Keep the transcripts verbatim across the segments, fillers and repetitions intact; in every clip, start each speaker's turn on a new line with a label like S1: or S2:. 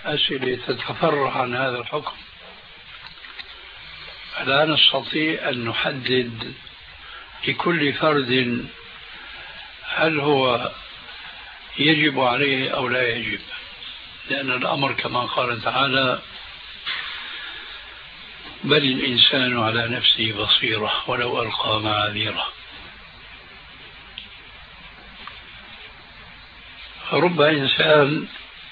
S1: أسئلة تتفرع عن هذا الحكم، لا نستطيع أن نحدد لكل فرد هل هو يجب عليه أو لا يجب، لأن الأمر كما قال تعالى: بل الإنسان على نفسه بصيرة ولو ألقى معاذيره. رب إنسان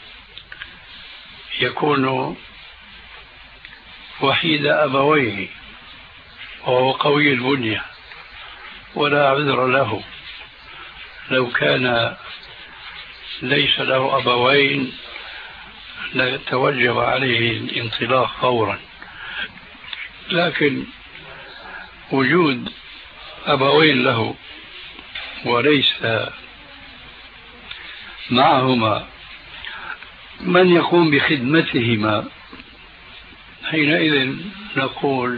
S1: يكون وحيد أبويه وهو قوي البنية ولا عذر له، لو كان ليس له أبوين لتوجب عليه الانطلاق فورا، لكن وجود أبوين له وليس معهما من يقوم بخدمتهما، حينئذ نقول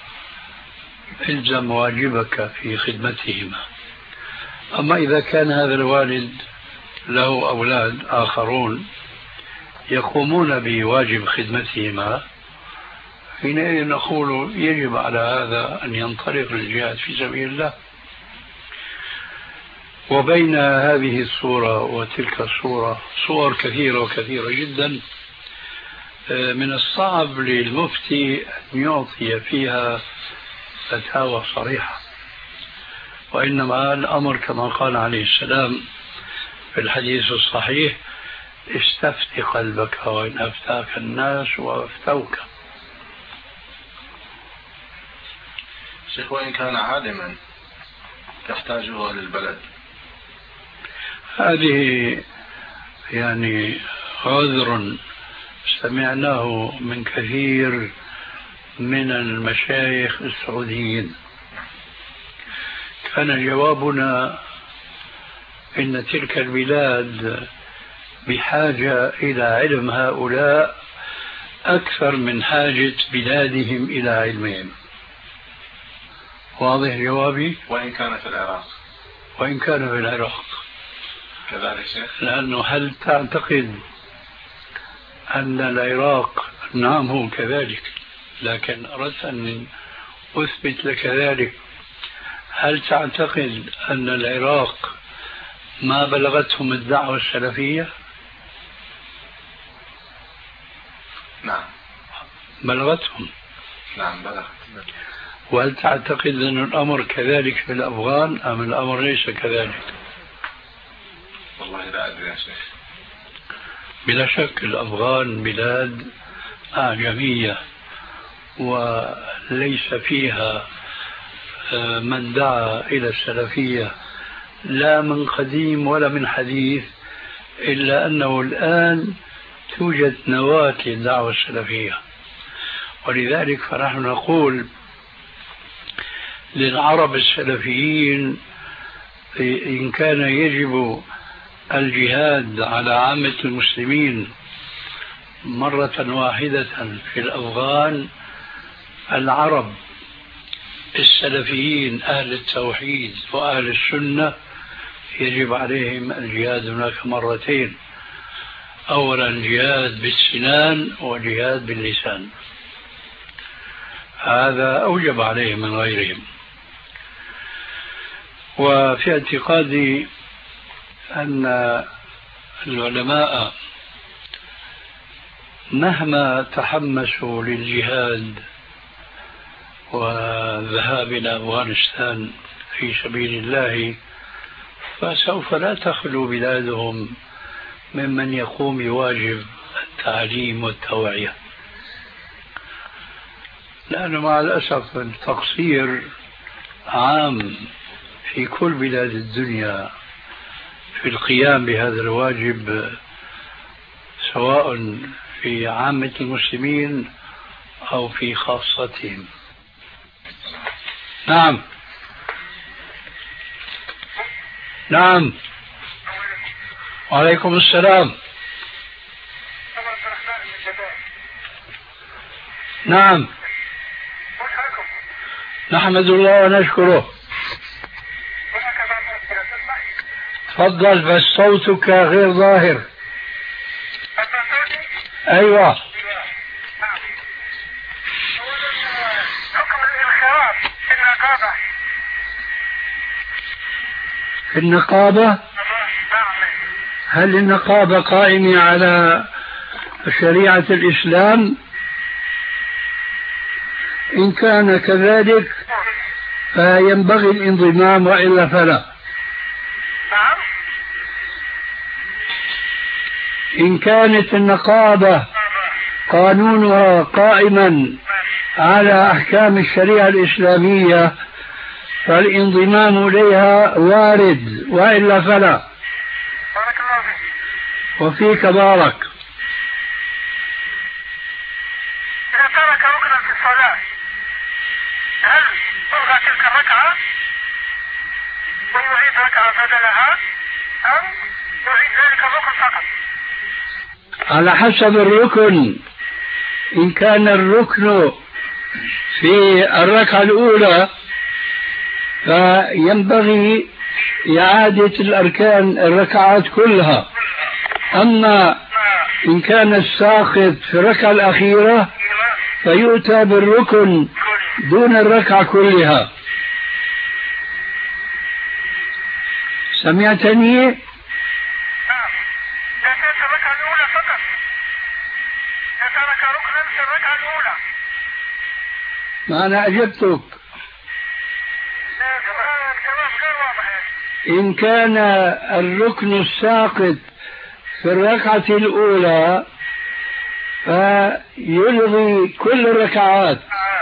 S1: الزم واجبك في خدمتهما. أما إذا كان هذا الوالد له أولاد آخرون يقومون بواجب خدمتهما، حينئذ نقول يجب على هذا أن ينطلق للجهاد في سبيل الله. وبين هذه الصورة وتلك الصورة صور كثيرة وكثيرة جدا، من الصعب للمفتي أن يعطي فيها فتاوى صريحة، وإنما الأمر كما قال عليه السلام في الحديث الصحيح: استفت قلبك وإن أفتاك الناس وأفتوك.
S2: شيخ، وإن كان عالما تحتاجه أهل البلد؟
S1: هذه يعني عذر سمعناه من كثير من المشايخ السعوديين. كان جوابنا إن تلك البلاد بحاجة إلى علم هؤلاء أكثر من حاجة بلادهم إلى علمهم. واضح جوابي؟
S2: وإن كان في العراق؟
S1: وإن كان في العراق
S2: كذلك شيخ.
S1: لأنه هل تعتقد أن العراق، نعم هو كذلك، لكن أردت أن أثبت لك ذلك، هل تعتقد أن العراق ما بلغتهم الدعوة السلفية؟
S2: نعم
S1: بلغتهم.
S2: نعم بلغت.
S1: وهل تعتقد أن الأمر كذلك في الأفغان أم الأمر ليس كذلك؟
S2: والله لا أدري يا شيخ.
S1: بلا شك الأفغان بلاد أعجمية وليس فيها من دعا إلى السلفية لا من قديم ولا من حديث، إلا أنه الآن توجد نواة للدعوة السلفية. ولذلك فنحن نقول للعرب السلفيين إن كان يجب الجهاد على عامة المسلمين مرة واحدة في الأفغان، العرب السلفيين أهل التوحيد وأهل السنة يجب عليهم الجهاد هناك مرتين: أولا جهاد بالسنان وجهاد باللسان، هذا أوجب عليهم من غيرهم. وفي اعتقادي أن العلماء مهما تحمسوا للجهاد وذهاب إلى أفغانستان في سبيل الله فسوف لا تخلو بلادهم ممن يقوم بواجب التعليم والتوعية، لأنه مع الأسف التقصير عام في كل بلاد الدنيا في القيام بهذا الواجب، سواء في عامة المسلمين أو في خاصتهم. نعم نعم وعليكم السلام. نعم نحمد الله ونشكره. تفضل، بس صوتك غير ظاهر. أيوة.
S3: حكم الانخراط في النقابة.
S1: في النقابة هل النقابة قائمة على شريعة الإسلام؟ إن كان كذلك فينبغي الانضمام وإلا فلا.
S3: نعم.
S1: إن كانت النقابة قانونها قائما على أحكام الشريعة الإسلامية فالانضمام إليها وارد وإلا فلا.
S3: بارك الله فيك.
S1: وفيك بارك.
S3: إذا ترك ركنا في الصلاة هل تلغى تلك الركعة ويعيد ركعة بدلها أم يعيد ذلك الركن فقط؟
S1: على حسب الركن. إن كان الركن في الركعة الأولى فينبغي إعادة الأركان الركعات كلها. أما إن كان الساقط في الركعة الأخيرة فيؤتى بالركن دون الركعة كلها. سمعتني؟
S3: نعم. لا تنسى الركعة الأولى فقط. لا ترك ركنا في الركعة الأولى.
S1: ما أنا أجبتك. إن كان الركن الساقط في الركعة الأولى فيلغي كل الركعات.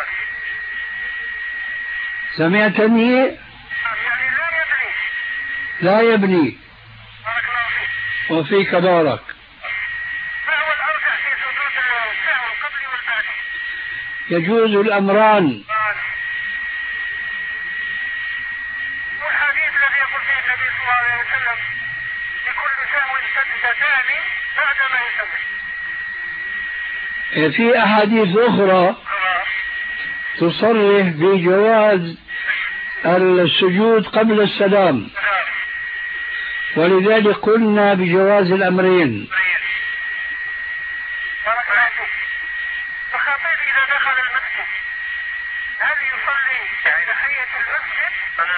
S1: سمعتني؟
S3: يعني لا يبني.
S1: لا يبني.
S3: بارك الله فيك.
S1: وفيك بارك.
S3: ما هو الأرجح في سجود السهو القبلي والبعدي؟
S1: يجوز الأمران.
S3: والحديث الذي يقول فيه النبي صلى الله عليه وسلم لكل سهو سجدتان بعدما يسلم.
S1: في أحاديث أخرى تصرح بجواز السجود قبل السلام، ولذلك قلنا بجواز الأمرين.
S3: الخطيب إذا دخل المسجد هل يصلي تحية المسجد؟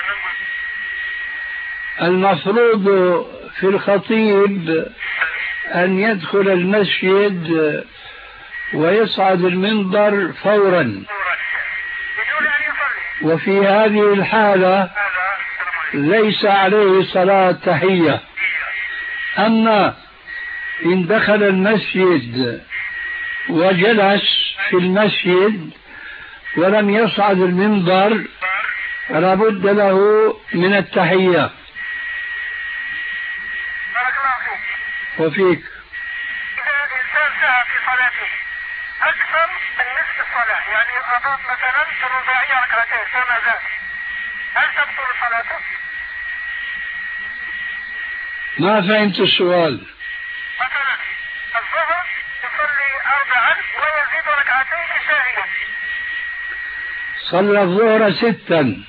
S1: المفروض في الخطيب أن يدخل المسجد ويصعد المنبر فورا،
S3: بدون أن يصلي.
S1: وفي هذه الحالة ليس عليه صلاة تحية. أما إن دخل المسجد وجلس في المسجد ولم يصعد المنبر فلا بد له من التحية.
S3: بارك الله فيك.
S1: وفيك.
S3: إذا الإنسان سعى في صلاته أكثر من نصف الصلاة، يعني أضاف مثلا في الرباعية ركعتين فما زاد، هل تبطل صلاته؟
S1: ما فهمت السؤال.
S3: مثلا الظهر يصلي أربعا ويزيد ركعتين ساهيا.
S1: صلى الظهر ستا
S3: نعم.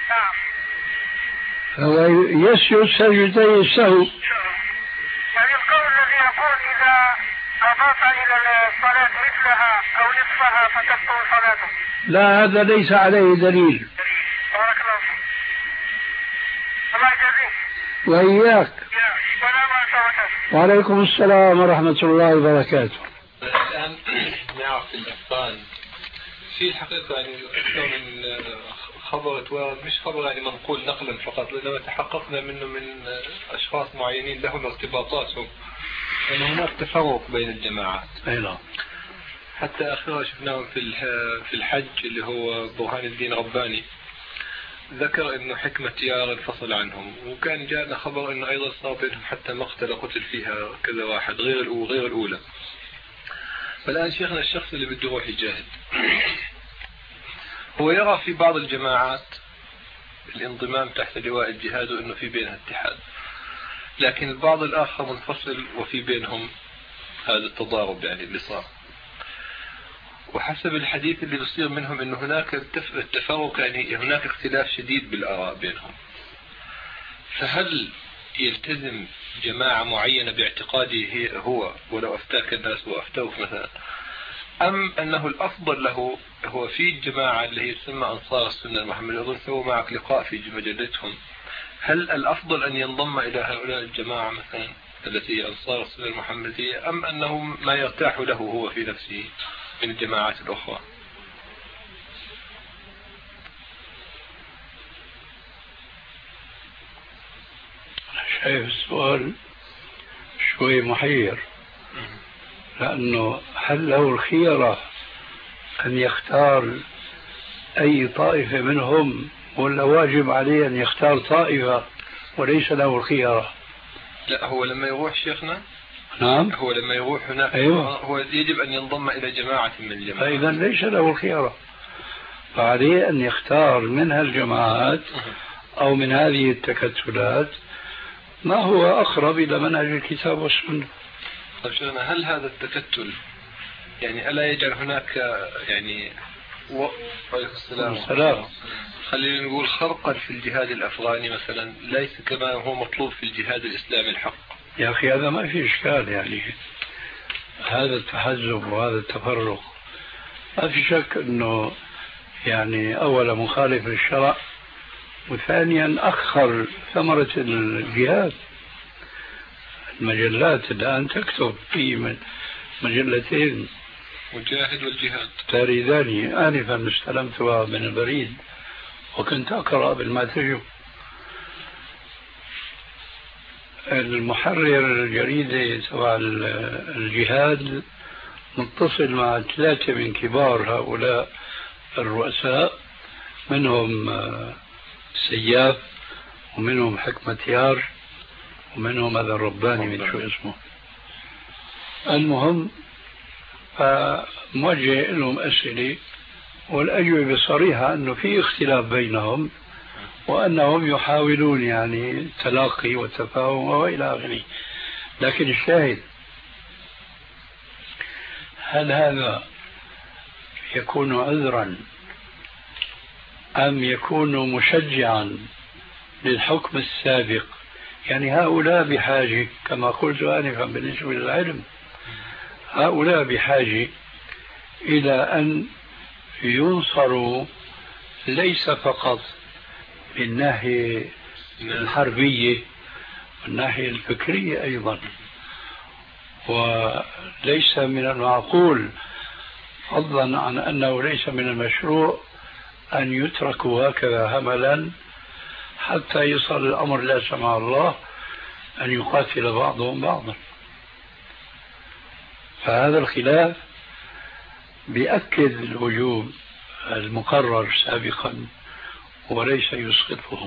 S1: فهو يسجد سجدتي السهو.
S3: يعني القول الذي يقول إذا أضاف إلى الصلاة مثلها أو نصفها فتبطل صلاته.
S1: لا، هذا ليس عليه دليل.
S3: بارك الله فيك. الله يجزيك.
S1: وإياك.
S3: السلام عليكم.
S1: وعليكم السلام ورحمة الله وبركاته.
S4: الآن نعرف في الأفغان في الحقيقة يعني أكثر من خبر اتوارد، مش خبر يعني منقول نقلا فقط، لأنما تحققنا منه من أشخاص معينين لهم ارتباطاتهم أن هناك تفرق بين الجماعات.
S1: أي نعم.
S4: حتى أخيرا شفناهم في في الحج اللي هو برهان الدين رباني ذكر أنه حكمة يار انفصل عنهم، وكان جاءنا خبر أنه أيضا صار بينهم حتى مقتل قتل فيها كذا واحد غير غير الأولى. فالآن شيخنا الشخص اللي بده يروح يجاهد هو يرى في بعض الجماعات الانضمام تحت لواء الجهاد وأنه في بينها اتحاد، لكن البعض الآخر منفصل وفي بينهم هذا التضارب يعني اللي صار. وحسب الحديث اللي بيصير منهم أنه هناك التفرق، يعني هناك اختلاف شديد بالآراء بينهم. فهل يلتزم جماعة معينة باعتقاده هو ولو أفتاك الناس وأفتوك مثلا، أم أنه الأفضل له هو في الجماعة اللي هي تسمى أنصار السنة المحمدية، أظن سووا معك لقاء في مجلتهم، هل الأفضل أن ينضم إلى هؤلاء الجماعة مثلا التي هي أنصار السنة المحمدية، أم أنه ما يرتاح له هو في نفسه من الجماعات الأخرى؟
S1: شايف السؤال شوي محير، لأنه هل له الخيرة أن يختار أي طائفة منهم، ولا واجب عليه أن يختار طائفة وليس له الخيرة؟
S4: لا، هو لما يروح شيخنا،
S1: نعم،
S4: هو لما يروح هناك
S1: أيوة.
S4: هو يجب أن ينضم إلى جماعة من الجماعات،
S1: فإذا ليس له الخيرة، فعليه أن يختار من هالجماعات أو من هذه التكتلات ما هو أقرب إلى منهج الكتاب والسنة.
S4: طيب شيخنا، هل هذا التكتل يعني ألا يجعل هناك يعني و... السلام
S1: السلام
S4: خلينا نقول خرقا في الجهاد الأفغاني مثلا، ليس كما هو مطلوب في الجهاد الإسلامي الحق؟
S1: يا أخي هذا ما في إشكال، يعني هذا التحزب وهذا التفرق ما في شك أنه يعني أولا مخالف للشرع، وثانيا أخر ثمرة الجهاد. المجلات الآن تكتب في مجلتين،
S4: مجاهد والجهاد،
S1: تاريخان آنفا استلمتها من البريد وكنت أقرأ بالماتجو. المحرر الجريدة تبع الجهاد متصل مع ثلاثة من كبار هؤلاء الرؤساء، منهم سياف ومنهم حكمة يار ومنهم هذا الرباني من شو اسمه. المهم موجه لهم أسئلة والأجوبة صريحة أنه في اختلاف بينهم وأنهم يحاولون يعني التلاقي والتفاهم وإلى آخره. لكن الشاهد، هل هذا يكون عذرا أم يكون مشجعا للحكم السابق؟ يعني هؤلاء بحاجة كما قلت آنفا بالنسبة للعلم، هؤلاء بحاجة إلى أن ينصروا ليس فقط بالناحية الحربية، والناحية الفكرية أيضا. وليس من المعقول فضلا عن أنه ليس من المشروع أن يتركوا هكذا هملا حتى يصل الأمر لا سمح الله أن يقاتل بعضهم بعضا. فهذا الخلاف بيأكد الوجوب المقرر سابقا وليس يسقطه.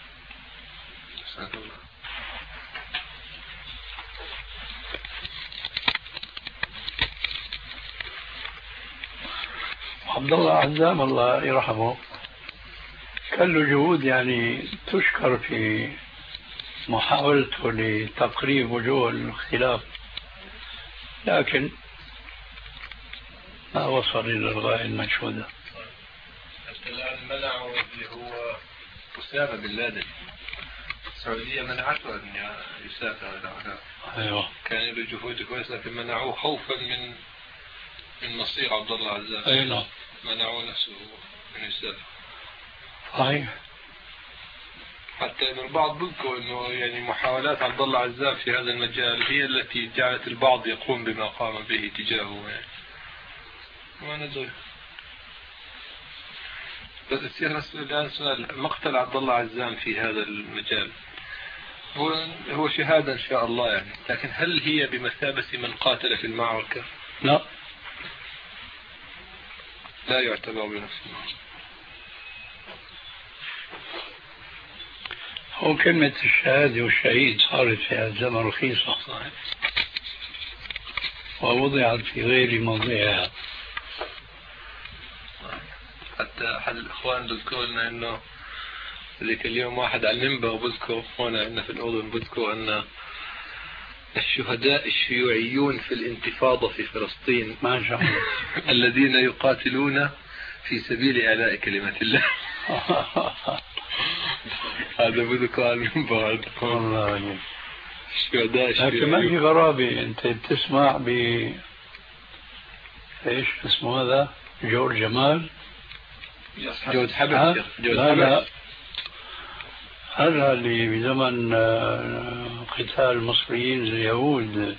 S1: عبد الله عزام الله يرحمه كان له جهود يعني تشكر في محاولته لتقريب وجوه الخلاف، لكن ما وصل إلى الغاية المنشودة.
S4: حتى الآن منعوا اللي هو أسامة بن لادن، السعودية منعته أن يسافر إلى هناك.
S1: أيوة.
S4: كان له جهود كويسة لكن منعوه خوفا من من مصير عبد الله عزام.
S1: أيوة.
S4: منعوه نفسه من يسافر.
S1: صحيح.
S4: حتى إن البعض بذكر إنه يعني محاولات عبد الله عزام في هذا المجال هي التي جعلت البعض يقوم بما قام به تجاهه يعني. ما ندري. بس السير الآن سؤال، مقتل عبد الله عزام في هذا المجال هو هو شهادة إن شاء الله يعني، لكن هل هي بمثابة من قاتل في المعركة؟
S1: لا،
S4: لا يعتبر بنفسه.
S1: هو كلمة الشهادة والشهيد صارت في هذا الزمن رخيصة، صحيح، ووضعت في غير موضعها.
S4: حتى أحد الإخوان بذكر لنا إنه ذيك اليوم واحد على المنبر بذكر هنا عندنا في الأردن بذكر أن الشهداء الشيوعيون في الانتفاضة في فلسطين
S1: ما شاء الله
S4: الذين يقاتلون في سبيل إعلاء كلمة الله. هذا بدك على المنبر
S1: والله
S4: شو داش.
S1: لكن ما في غرابة أنت بتسمع ب إيش اسمه هذا جورج جمال
S4: جود حبش.
S1: لا لا هذا اللي بزمن قتال المصريين اليهود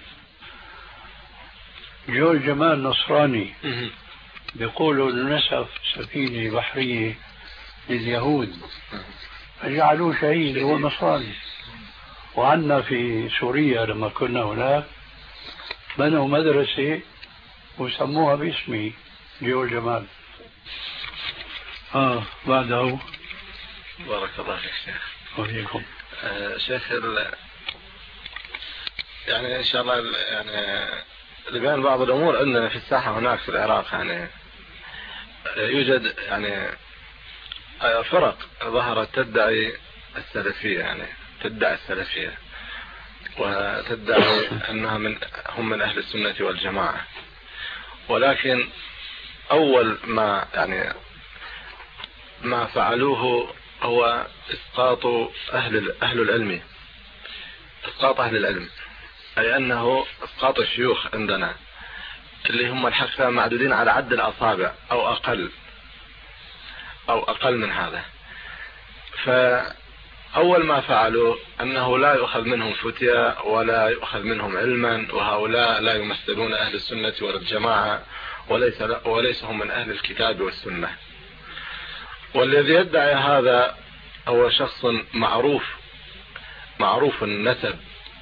S1: جورج جمال نصراني بيقولوا نسف سفينة بحرية لليهود فجعلوه شهيد هو نصراني. وعنا في سوريا لما كنا هناك بنوا مدرسة وسموها باسمي جورج جمال. اه بعده
S2: بارك الله فيك شيخ.
S1: وفيكم.
S2: آه شيخ ال... يعني ان شاء الله يعني لبيان بعض الامور عندنا في الساحه هناك في العراق. يعني يوجد يعني فرق ظهرت تدعي السلفيه، يعني تدعي السلفيه وتدعي انها من هم من اهل السنه والجماعه. ولكن اول ما يعني ما فعلوه هو اسقاط اهل اهل العلم، اسقاط اهل العلم، اي انه اسقاط الشيوخ عندنا اللي هم الحقيقه معدودين على عد الاصابع او اقل او اقل من هذا. فاول ما فعلوا انه لا يؤخذ منهم فتيا ولا يؤخذ منهم علما، وهؤلاء لا يمثلون اهل السنه والجماعه وليس وليس هم من اهل الكتاب والسنه. والذي يدعي هذا هو شخص معروف معروف النسب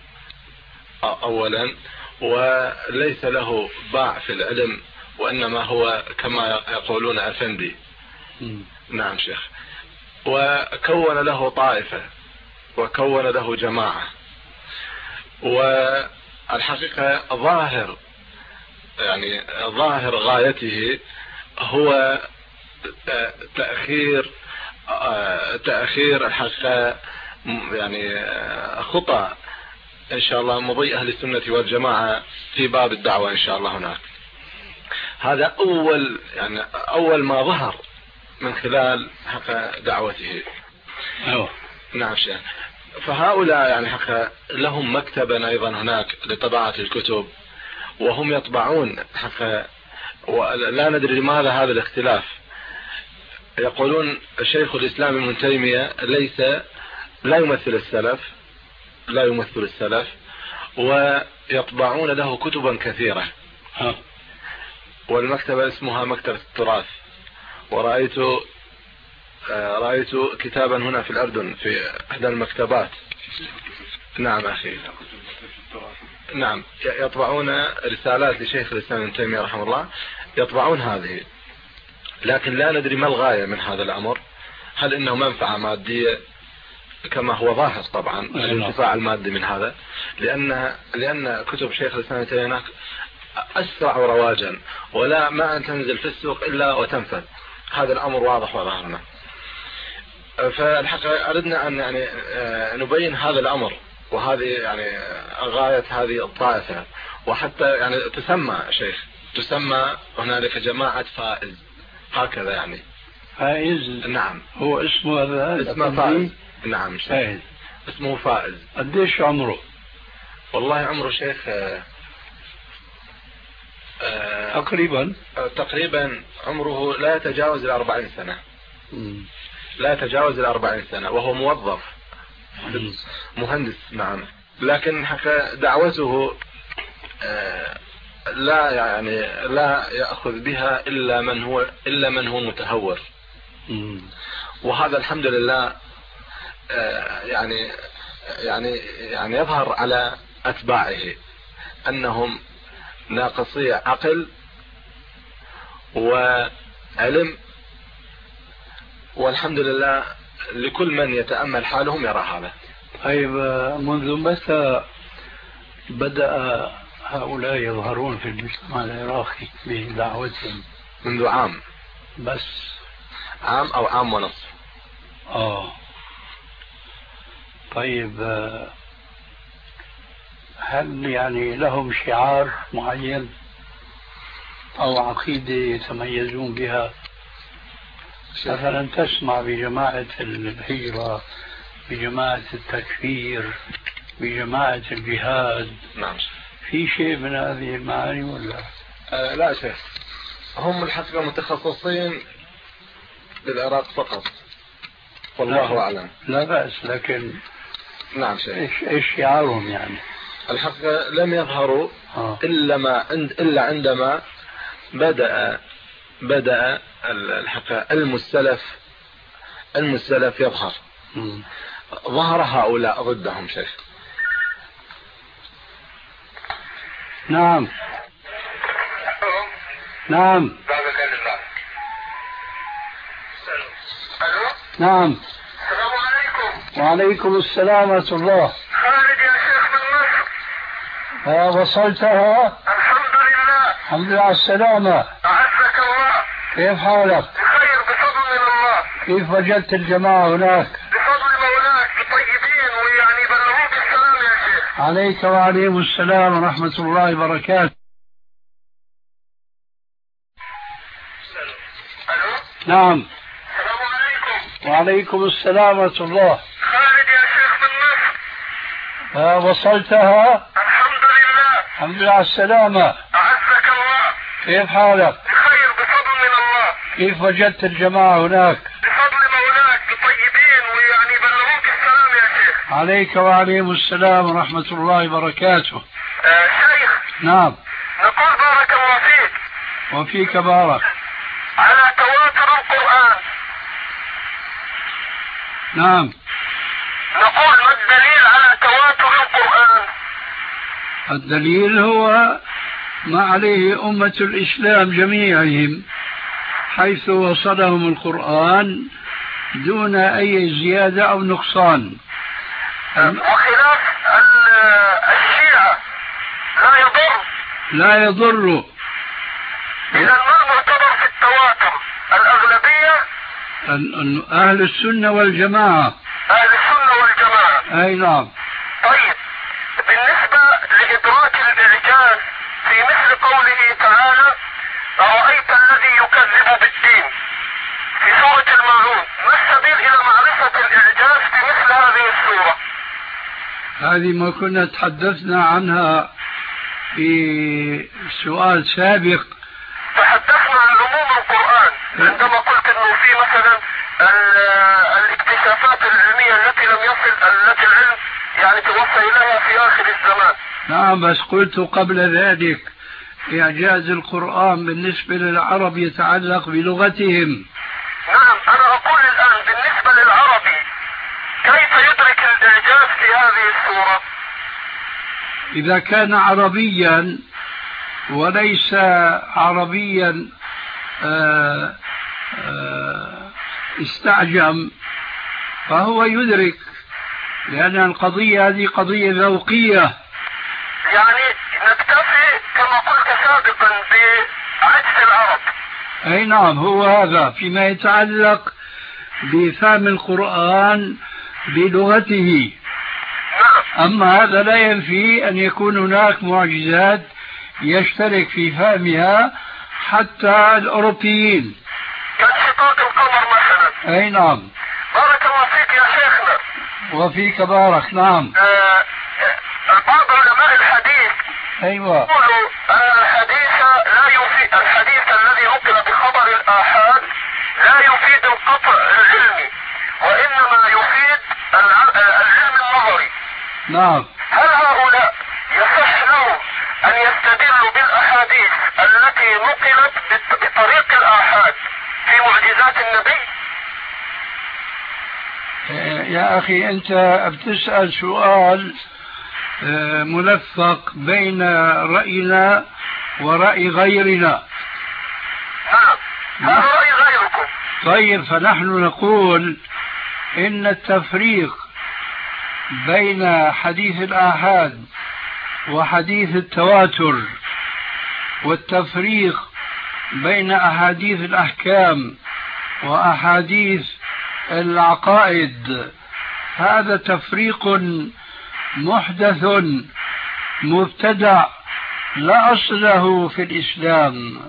S2: اولا، وليس له باع في العلم، وانما هو كما يقولون افندي. نعم شيخ. وكون له طائفة وكون له جماعة. والحقيقة ظاهر يعني ظاهر غايته هو تأخير تأخير الحقيقة يعني خطأ إن شاء الله مضي أهل السنة والجماعة في باب الدعوة إن شاء الله هناك. هذا أول يعني أول ما ظهر من خلال حق دعوته.
S1: أوه.
S2: نعم شيخ. فهؤلاء يعني حق لهم مكتبا أيضا هناك لطباعة الكتب، وهم يطبعون حق، ولا ندري لماذا هذا الاختلاف. يقولون شيخ الإسلام ابن تيمية ليس لا يمثل السلف لا يمثل السلف ويطبعون له كتبا كثيرة.
S1: ها.
S2: والمكتبة اسمها مكتبة التراث. ورأيت رأيت كتابا هنا في الأردن في إحدى المكتبات. نعم أخي. نعم يطبعون رسالات لشيخ الإسلام ابن تيمية رحمه الله، يطبعون هذه، لكن لا ندري ما الغاية من هذا الأمر. هل إنه منفعة مادية كما هو ظاهر طبعا الانتفاع المادي من هذا، لأن لأن كتب شيخ الإسلام ابن تيمية أسرع رواجا، ولا ما أن تنزل في السوق إلا وتنفذ. هذا الأمر واضح وظاهرنا. فالحقيقة أردنا أن يعني نبين هذا الأمر، وهذه يعني غاية هذه الطائفة. وحتى يعني تسمى شيخ تسمى هنالك جماعة فائز هكذا يعني.
S1: فائز.
S2: نعم
S1: هو اسمه هذا
S2: اسمه فائز. نعم شيخ.
S1: فائز.
S2: اسمه فائز.
S1: قديش عمره؟
S2: والله عمره شيخ آه
S1: تقريبا
S2: تقريبا عمره لا يتجاوز الأربعين سنة.
S1: م.
S2: لا يتجاوز الأربعين سنة، وهو موظف م. مهندس. نعم. لكن حقا دعوته آه لا يعني لا يأخذ بها إلا من هو إلا من هو متهور.
S1: م.
S2: وهذا الحمد لله آه يعني يعني يعني يظهر على أتباعه أنهم ناقصي عقل وعلم، والحمد لله لكل من يتأمل حالهم يرى هذا.
S1: طيب منذ متى بدأ هؤلاء يظهرون في المجتمع العراقي بدعوتهم؟
S2: منذ عام
S1: بس.
S2: عام أو عام ونصف.
S1: آه طيب هل يعني لهم شعار معين أو عقيدة يتميزون بها؟ مثلا تسمع بجماعة الهجرة بجماعة التكفير، بجماعة الجهاد.
S2: نعم.
S1: في شيء من هذه المعاني ولا؟
S2: آه لا شيخ، هم الحقيقة متخصصين للعراق فقط، والله أعلم.
S1: لا بأس، لكن
S2: نعم شيخ.
S1: إيش إيش شعارهم يعني؟
S2: الحقيقة لم يظهروا
S1: آه.
S2: إلا ما عند إلا عندما بدأ بدأ الحقيقة المستلف المستلف يظهر.
S1: م.
S2: ظهر هؤلاء ضدهم شيخ.
S1: نعم نعم نعم.
S3: السلام عليكم.
S1: وعليكم السلام ورحمة الله.
S3: خالد يا شيخ من مصر.
S1: ها وصلتها؟
S3: الحمد لله.
S1: الحمد لله على السلامة.
S3: أعزك الله.
S1: كيف حالك؟
S3: بخير بفضل من الله.
S1: كيف وجدت الجماعة هناك؟
S3: بفضل مولاك طيبين ويعني بلغوك السلام يا شيخ.
S1: عليك وعليهم السلام ورحمة الله وبركاته.
S3: ألو.
S1: نعم.
S3: السلام عليكم.
S1: وعليكم السلام ورحمة الله.
S3: خالد يا شيخ من مصر.
S1: ها وصلتها؟
S3: الحمد لله.
S1: الحمد لله على السلامة.
S3: أعزك الله.
S1: كيف حالك؟
S3: بخير بفضل من الله.
S1: كيف وجدت الجماعة هناك؟
S3: بفضل مولاك طيبين ويعني بلغوك السلام يا شيخ.
S1: عليك وعليهم السلام ورحمة الله وبركاته.
S3: آه شيخ.
S1: نعم.
S3: نقول بارك الله فيك.
S1: وفيك بارك.
S3: على تواتر القرآن.
S1: نعم.
S3: نقول ما الدليل على تواتر القرآن؟
S1: الدليل هو ما عليه أمة الإسلام جميعهم، حيث وصلهم القرآن دون أي زيادة أو نقصان.
S3: وخلاف الشيعة لا يضر.
S1: لا يضر.
S3: إذا ما المعتبر في التواتر؟ الأغلبية؟
S1: أهل السنة والجماعة.
S3: أهل السنة والجماعة.
S1: أي نعم.
S3: طيب بالنسبة لإدراك الإعجاز في مثل قوله تعالى أرأيت الذي يكذب بالدين في سورة الماعون، ما السبيل إلى معرفة الإعجاز في مثل هذه السورة؟
S1: هذه ما كنا تحدثنا عنها في سؤال سابق.
S3: تحدثنا عن عموم القرآن عندما قلت انه في مثلا الاكتشافات العلمية التي لم يصل التي العلم يعني توصل اليها في اخر الزمان.
S1: نعم، بس قلت قبل ذلك إعجاز القرآن بالنسبة للعرب يتعلق بلغتهم.
S3: نعم، انا اقول الان بالنسبة للعربي كيف يدرك الاعجاز في هذه السورة؟
S1: إذا كان عربيا وليس عربيا آآ آآ استعجم فهو يدرك، لأن القضية هذه قضية ذوقية.
S3: يعني نكتفي كما قلت سابقا بعجز العرب.
S1: أي نعم، هو هذا فيما يتعلق بفهم القرآن بلغته. أما هذا لا ينفي أن يكون هناك معجزات يشترك في فهمها حتى الأوروبيين،
S3: كانشقاق القمر مثلا.
S1: أي نعم.
S3: بارك الله فيك يا شيخنا.
S1: وفيك بارك. نعم.
S3: آه بعض علماء الحديث
S1: أيوة
S3: يقولوا أن الحديث لا يفيد، الحديث الذي نقل بخبر الآحاد لا يفيد القطع العلمي وإنما يفيد العلم النظري.
S1: نعم.
S3: هل هؤلاء يصح لهم أن يستدلوا بالأحاديث التي نقلت بطريق الآحاد في معجزات النبي؟
S1: يا أخي أنت بتسأل سؤال ملفق بين رأينا ورأي غيرنا.
S3: نعم، هذا رأي غيركم.
S1: طيب، فنحن نقول إن التفريق بين حديث الآحاد وحديث التواتر والتفريق بين أحاديث الأحكام وأحاديث العقائد هذا تفريق محدث مبتدع لا أصل له في الإسلام،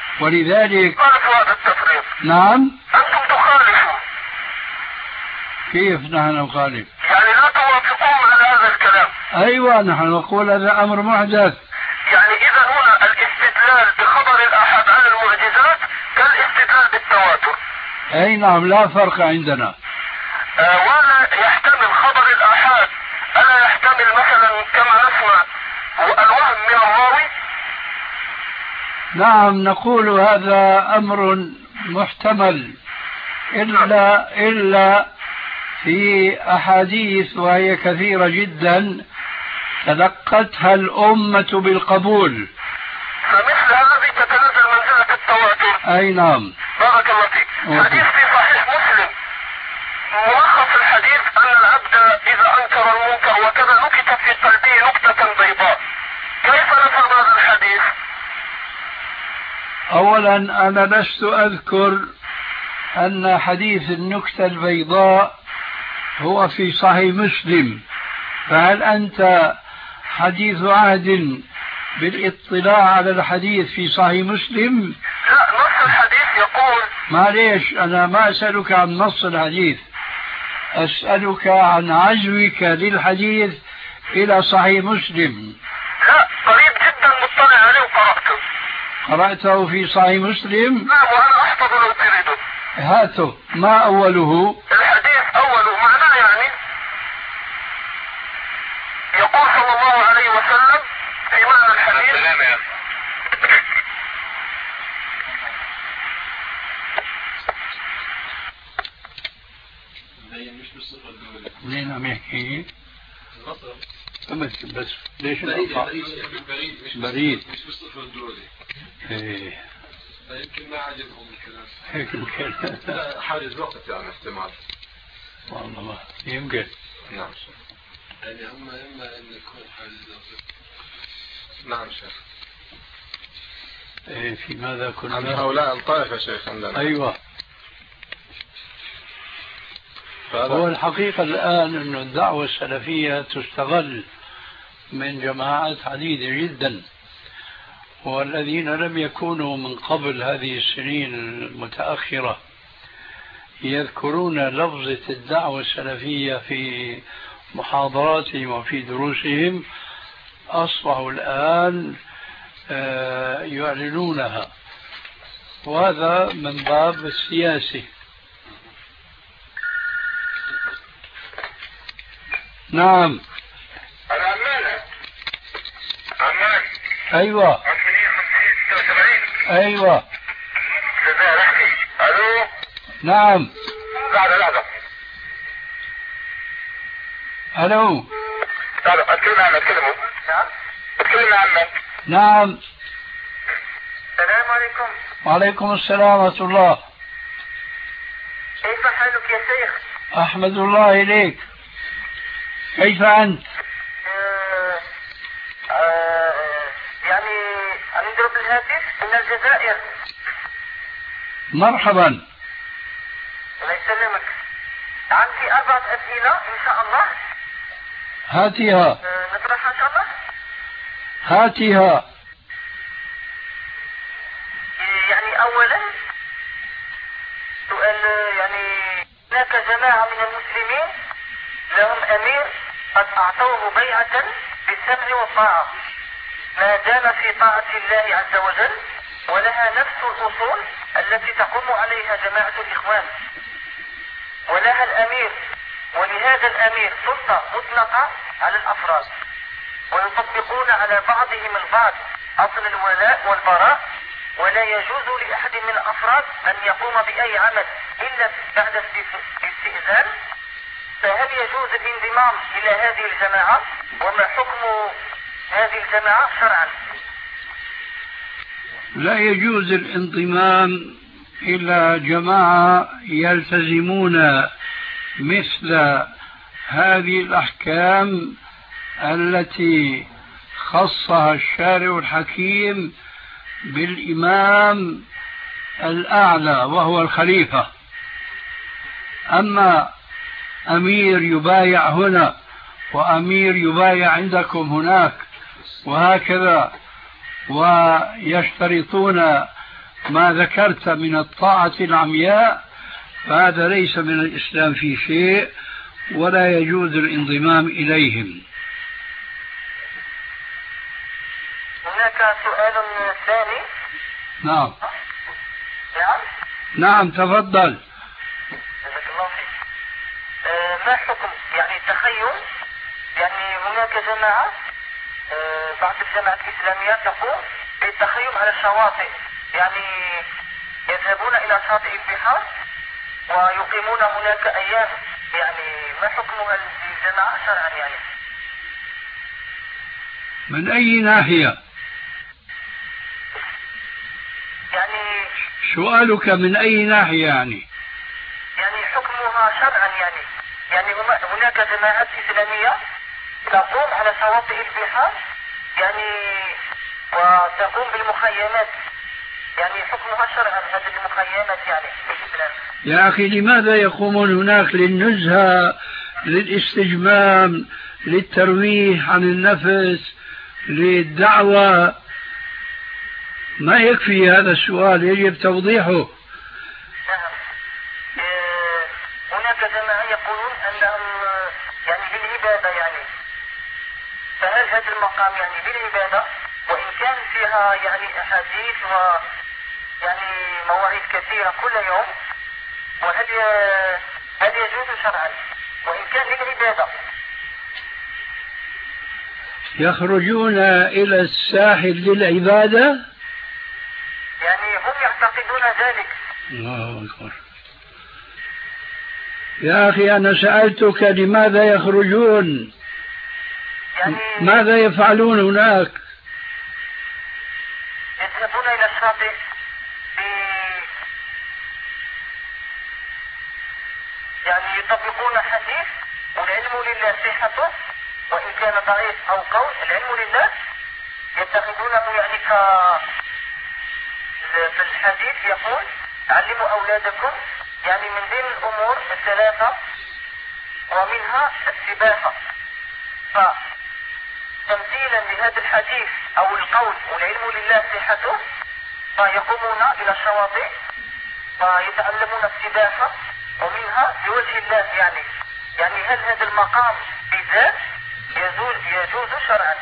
S1: ولذلك
S3: خالفوا هذا التفريق.
S1: نعم،
S3: أنتم تخالفوا.
S1: كيف نحن نخالف؟
S3: يعني لا توافقون على هذا الكلام؟
S1: أيوة نحن نقول هذا أمر محدث.
S3: يعني إذا هنا الاستدلال بخبر الآحاد عن المعجزات كالاستدلال بالتواتر.
S1: أي نعم، لا فرق عندنا.
S3: آه ولا يحتمل خبر الآحاد، ألا يحتمل مثلا كما نسمع الوهم من الراوي؟
S1: نعم نقول هذا أمر محتمل، إلا إلا في أحاديث وهي كثيرة جدا تلقتها الأمة بالقبول،
S3: فمثل هذه تتنزل منزلة التواتر.
S1: أي نعم.
S3: بارك الله فيك. حديث في صحيح مسلم، ملخص الحديث أن العبد إذا أنكر المنكر وكذا نكتت في قلبه نكتة بيضاء. كيف نفهم هذا الحديث؟
S1: أولا أنا لست أذكر أن حديث النكتة البيضاء هو في صحيح مسلم، فهل أنت حديث عهد بالاطلاع على الحديث في صحيح مسلم؟
S3: لا، نص الحديث يقول.
S1: معليش، أنا ما أسألك عن نص الحديث، أسألك عن عزوك للحديث إلى صحيح مسلم.
S3: لا، قريب جدا مطلع عليه وقرأته.
S1: قرأته في صحيح مسلم؟
S3: نعم، وأنا أحفظ لو تريده.
S1: هاته. ما أوله؟
S3: الحديث أوله معناه يعني يقول صلى الله عليه وسلم في معنى الحديث. السلام يا أخي.
S1: منين عم يحكي؟ بس بس ليش
S4: بريد
S1: بريد بريد
S4: مش بالصفر الدولي.
S1: ايه
S4: يمكن ما عجبهم الكلام
S1: هيك يمكن.
S2: حاجز وقت يعني احتمال.
S1: والله ما يمكن.
S2: نعم
S4: يعني هم اما ان يكون حاجز وقت.
S2: نعم شيخ.
S1: ايه في ماذا كنا؟
S2: عن هؤلاء الطائفة شيخ عندنا.
S1: ايوه. هو الحقيقة الآن أن الدعوة السلفية تستغل من جماعات عديدة جدا، والذين لم يكونوا من قبل هذه السنين المتأخرة يذكرون لفظة الدعوة السلفية في محاضراتهم وفي دروسهم أصبحوا الآن يعلنونها، وهذا من باب السياسة. نعم.
S3: العمالة. عمان.
S1: أيوة. أيوة.
S3: ألو.
S1: نعم.
S3: لحظة لحظة.
S1: ألو.
S3: لحظة أتكلم عن أتكلمه. نعم. أتكلم عنك.
S1: نعم.
S3: السلام عليكم.
S1: وعليكم السلام ورحمة الله.
S3: كيف حالك يا شيخ؟
S1: أحمد الله إليك. كيف أنت؟
S3: آه آه يعني عم يضرب الهاتف من الجزائر.
S1: مرحبا.
S3: الله يسلمك. عندي أربعة أسئلة إن شاء الله.
S1: هاتيها.
S3: آه نطرحها إن شاء الله.
S1: هاتيها.
S3: يعني أولا سؤال، يعني هناك جماعة من المسلمين لهم أمير قد أعطوه بيعة بالسمع والطاعة ما دام في طاعة الله عز وجل، ولها نفس الأصول التي تقوم عليها جماعة الإخوان، ولها الأمير، ولهذا الأمير سلطة مطلقة على الأفراد، ويطبقون على بعضهم البعض أصل الولاء والبراء، ولا يجوز لأحد من الأفراد أن يقوم بأي عمل إلا بعد استئذان. فهل يجوز الانضمام إلى هذه الجماعة؟ وما حكم هذه الجماعة شرعا؟
S1: لا يجوز الانضمام إلى جماعة يلتزمون مثل هذه الأحكام التي خصها الشارع الحكيم بالإمام الأعلى وهو الخليفة. أما أمير يبايع هنا وأمير يبايع عندكم هناك وهكذا، ويشترطون ما ذكرت من الطاعة العمياء، فهذا ليس من الإسلام في شيء ولا يجوز الانضمام إليهم.
S3: هناك سؤال ثاني.
S1: نعم
S3: نعم
S1: نعم تفضل.
S3: جزاك الله خير. آه ما حكم يعني التخيل؟ يعني هناك جماعة آه بعض الجماعات الإسلامية تقوم بالتخيم على الشواطئ، يعني يذهبون إلى شاطئ البحار ويقيمون هناك أيام، يعني ما حكم هذه الجماعة شرعا؟ يعني
S1: من أي ناحية؟
S3: يعني
S1: سؤالك من أي ناحية يعني؟
S3: يعني حكمها شرعا، يعني يعني هناك جماعات إسلامية تقوم على شواطئ البحار يعني وتقوم بالمخيمات، يعني حكمها شرعا هذه المخيمات يعني في الإسلام.
S1: يا أخي لماذا يقومون هناك؟ للنزهة، للاستجمام، للترويح عن النفس، للدعوة. ما يكفي هذا السؤال، يجب توضيحه.
S3: نعم. إيه هناك جماعة يقولون أنهم يعني للعبادة، يعني فهل هذا المقام يعني للعبادة وإن كان فيها يعني أحاديث و يعني مواعيد كثيرة كل يوم، وهل هل يجوز شرعا وإن كان للعبادة؟
S1: يخرجون إلى الساحل للعبادة؟
S3: يعني هم يعتقدون ذلك.
S1: الله أكبر. يا أخي أنا سألتك لماذا يخرجون؟
S3: يعني
S1: ماذا يفعلون هناك؟
S3: يذهبون إلى الشاطئ ب... يعني يطبقون حديث والعلم لله صحته وإن كان ضعيف أو قول، العلم لله يتخذونه يعني ك في الحديث يقول علموا أولادكم يعني من بين الأمور الثلاثة ومنها السباحة، فتمثيلا لهذا الحديث أو القول والعلم لله صحته فيقومون إلى الشواطئ فيتعلمون السباحة ومنها لوجه الله، يعني يعني هل هذا المقام بالذات يجوز يجوز شرعا؟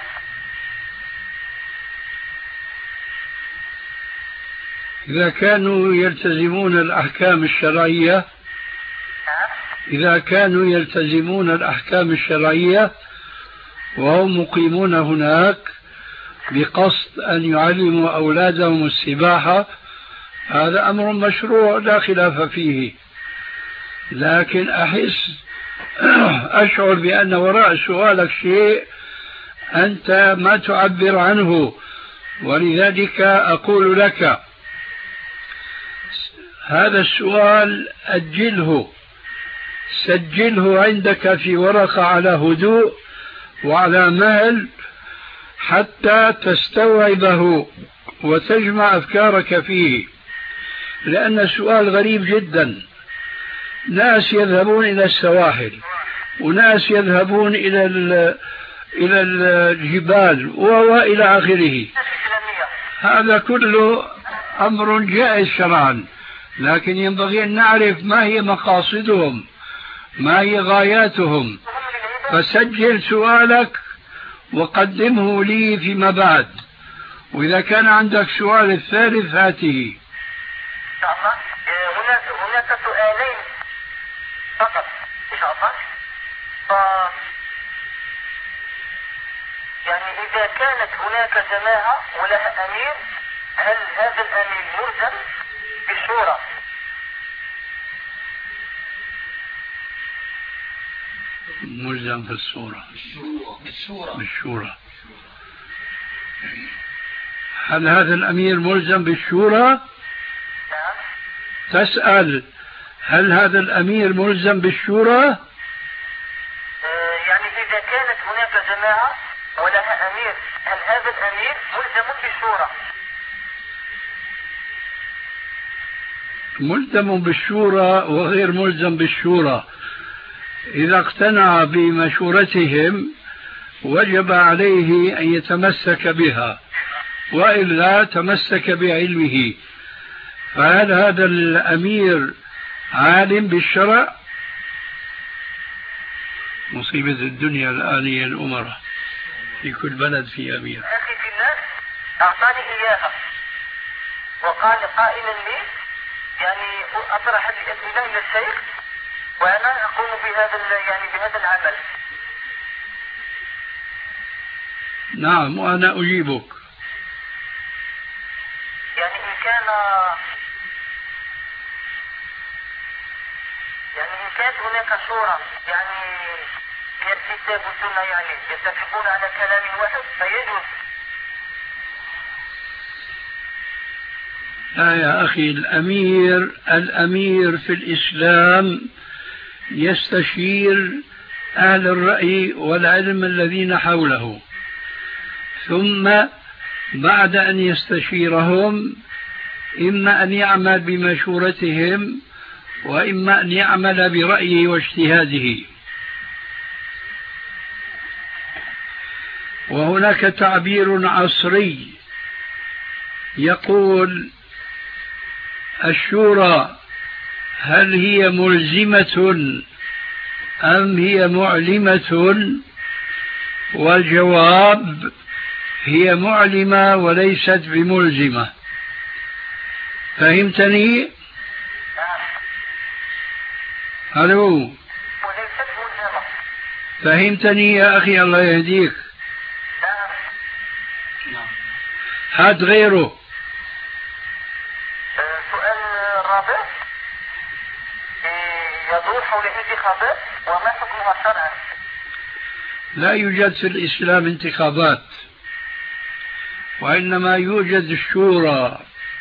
S1: إذا كانوا يلتزمون الأحكام الشرعية إذا كانوا يلتزمون الأحكام الشرعية وهم مقيمون هناك بقصد أن يعلموا أولادهم السباحة، هذا أمر مشروع لا خلاف فيه. لكن أحس أشعر بأن وراء سؤالك شيء أنت ما تعبر عنه، ولذلك أقول لك هذا السؤال أجله، سجله عندك في ورقة على هدوء وعلى مهل حتى تستوعبه وتجمع أفكارك فيه، لأن السؤال غريب جدا. ناس يذهبون إلى السواحل وناس يذهبون إلى إلى الجبال وإلى آخره، هذا كله أمر جائز شرعا، لكن ينبغي أن نعرف ما هي مقاصدهم، ما هي غاياتهم. فسجل سؤالك وقدمه لي فيما بعد، وإذا كان عندك سؤال الثالث هاته.
S3: إن شاء الله. هناك هناك سؤالين فقط إن شاء الله. ف يعني إذا كانت هناك جماعة ولها أمير، هل هذا الأمير ملزم بالشورى؟
S1: ملزم في الصورة بالشورى بالشورى. هل هذا الأمير ملزم بالشورى؟
S3: نعم.
S1: تسأل هل هذا الأمير ملزم بالشورى؟
S3: آه يعني إذا كانت هناك جماعة ولها أمير، هل هذا الأمير ملزم بالشورى؟
S1: ملزم بالشورى وغير ملزم بالشورى. إذا اقتنع بمشورتهم وجب عليه أن يتمسك بها، وإلا تمسك بعلمه. فهل هذا الأمير عالم بالشرع. مصيبة الدنيا الآن هي الأمراء، في كل بلد في أمير.
S3: أخي في الناس أعطاني إياها وقال قائلا لي يعني أطرح الأسئلة إلى الشيخ وأنا أقوم بهذا يعني بهذا العمل.
S1: نعم وأنا أجيبك.
S3: يعني إن كان يعني إن كانت هناك شورى يعني هي الكتاب والسنة يعني يتفقون على كلام واحد فيجوز.
S1: لا يا أخي، الأمير الأمير في الإسلام يستشير أهل الرأي والعلم الذين حوله، ثم بعد أن يستشيرهم إما أن يعمل بمشورتهم وإما أن يعمل برأيه واجتهاده. وهناك تعبير عصري يقول الشورى هل هي ملزمة أم هي معلمة؟ والجواب هي معلمة وليست بملزمة. فهمتني؟ ألو، فهمتني يا أخي؟ الله يهديك. هات غيره.
S3: سؤال رابع يدور حول الانتخابات وما حكمها شرعا.
S1: لا يوجد في الإسلام انتخابات، وإنما يوجد الشورى.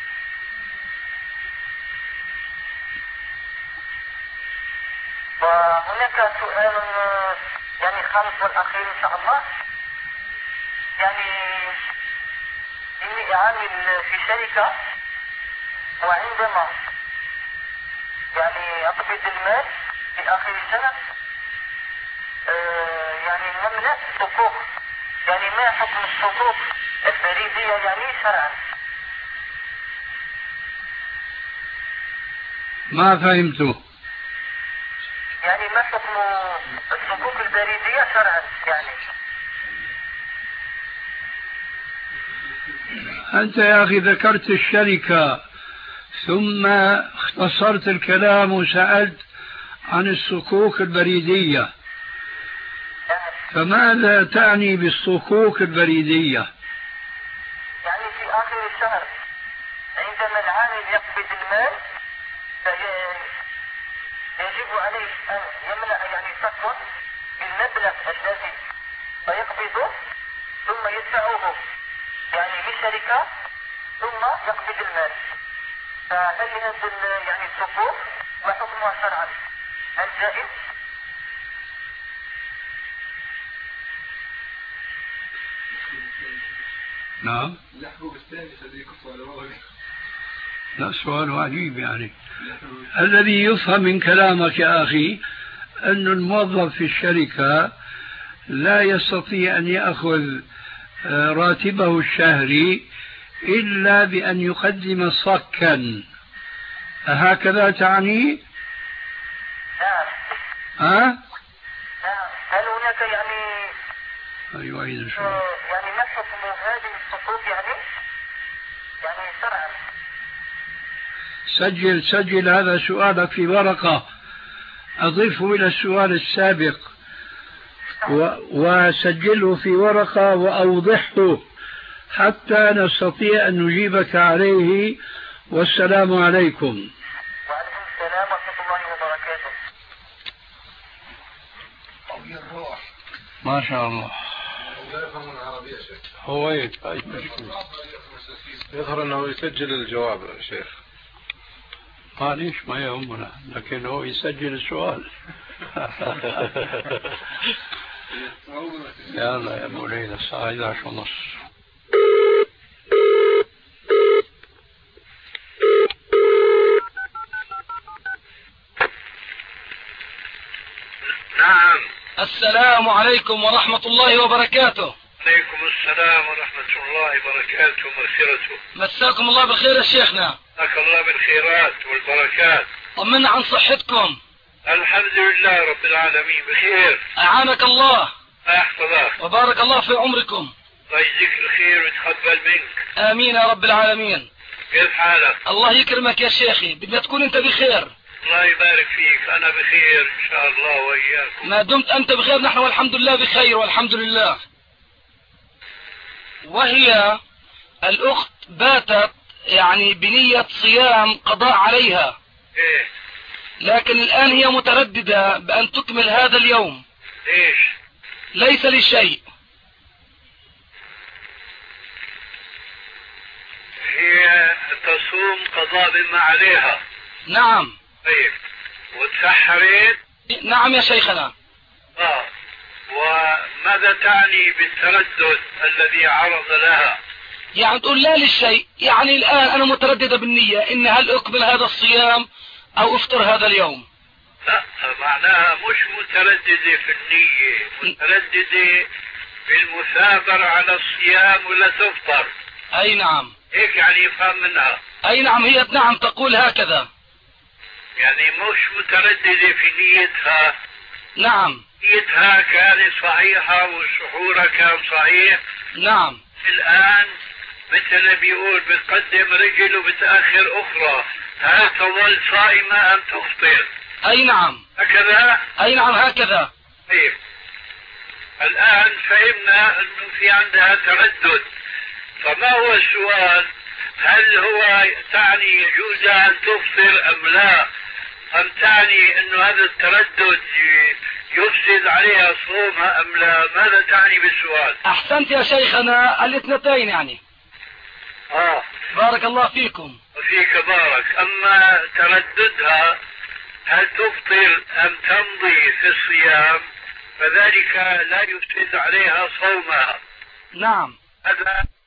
S3: وهناك سؤال يعني خامس والأخير إن شاء الله. يعني إني أعمل في شركة وعندما يعني أقبض المال في آخر السنة آه يعني نملأ صكوك. يعني ما حكم الصكوك البريدية يعني شرعا؟
S1: ما فهمته.
S3: يعني ما حكم الصكوك البريدية شرعا يعني؟
S1: أنت يا أخي ذكرت الشركة ثم اختصرت الكلام وسألت عن الصكوك البريدية، فماذا تعني بالصكوك البريدية؟
S3: يعني في آخر الشهر عندما العامل يقبض المال يجب عليه أن يملأ يعني صكوا بالمبلغ الذي فيقبضه ثم يدفعه يعني للشركة ثم يقبض المال. فهل هذا يعني الصكوك ما حكمها شرعا؟ هل جائز؟
S1: نعم. لا سؤال عجيب يعني. الذي يفهم من كلامك يا أخي أن الموظف في الشركة لا يستطيع أن يأخذ راتبه الشهري إلا بأن يقدم صكا، هكذا تعني؟
S3: نعم.
S1: ها؟
S3: نعم. هل هناك يعني
S1: أيوة
S3: يعني ما حكم هذه الصكوك يعني يعني شرعا؟
S1: سجل سجل هذا سؤالك في ورقة، أضيفه إلى السؤال السابق وسجله في ورقة وأوضحه حتى نستطيع أن نجيبك عليه. والسلام عليكم.
S3: وعليكم السلام ورحمة الله وبركاته.
S1: ما شاء الله.
S2: هو هيك يظهر أنه يسجل الجواب يا شيخ.
S1: معليش ما يهمنا، لكن هو يسجل السؤال. يلا يا ابو ليلى الساعة إحدى عشر ونص.
S3: نعم.
S5: السلام عليكم ورحمة الله وبركاته.
S3: عليكم السلام ورحمة الله وبركاته ومغفرته.
S5: مساكم الله بالخير يا شيخنا.
S3: مساك الله بالخيرات والبركات.
S5: طمنا عن صحتكم.
S3: الحمد لله رب العالمين بخير.
S5: أعانك الله.
S3: أحفظك.
S5: وبارك الله في عمركم.
S3: ويجزيك الخير ويتقبل منك.
S5: آمين يا رب العالمين.
S3: كيف حالك؟
S5: الله يكرمك يا شيخي، بدنا تكون أنت بخير.
S3: الله يبارك فيك، أنا بخير إن شاء الله وإياكم.
S5: ما دمت أنت بخير نحن والحمد لله بخير والحمد لله. وهي الأخت باتت يعني بنية صيام قضاء عليها.
S3: إيه؟
S5: لكن الآن هي مترددة بأن تكمل هذا اليوم.
S3: ليش؟
S5: ليس لشيء.
S3: هي تصوم قضاء بما عليها.
S5: نعم.
S3: طيب وتسحرت؟
S5: نعم يا شيخنا.
S3: آه وماذا تعني بالتردد الذي عرض لها؟
S5: يعني تقول لا للشيء، يعني الآن أنا مترددة بالنية إن هل أكمل هذا الصيام أو أفطر هذا اليوم.
S3: لا معناها مش مترددة في النية، مترددة بالمثابرة على الصيام ولا تفطر.
S5: أي نعم.
S3: هيك يعني يفهم منها.
S5: أي نعم، هي نعم تقول هكذا.
S3: يعني مش مترددة في نيتها.
S5: نعم.
S3: نيتها كانت صحيحة وسحورها كان صحيح.
S5: نعم.
S3: الآن مثل ما بيقول بتقدم رجل وبتأخر أخرى، هل تظل صائمة أم تفطر؟
S5: أي نعم.
S3: هكذا؟
S5: أي نعم هكذا.
S3: طيب الآن فهمنا أنه في عندها تردد، فما هو السؤال؟ هل هو تعني يجوز أن تفطر أم لا؟ أم تعني أنه هذا التردد يفسد عليها صومها أم لا؟ ماذا تعني بالسؤال؟
S5: أحسنت يا شيخنا، الاثنتين يعني.
S3: آه
S5: بارك الله فيكم.
S3: وفيك بارك. أما ترددها هل تفطر أم تمضي في الصيام فذلك لا يفسد عليها صومها.
S5: نعم.
S3: هذا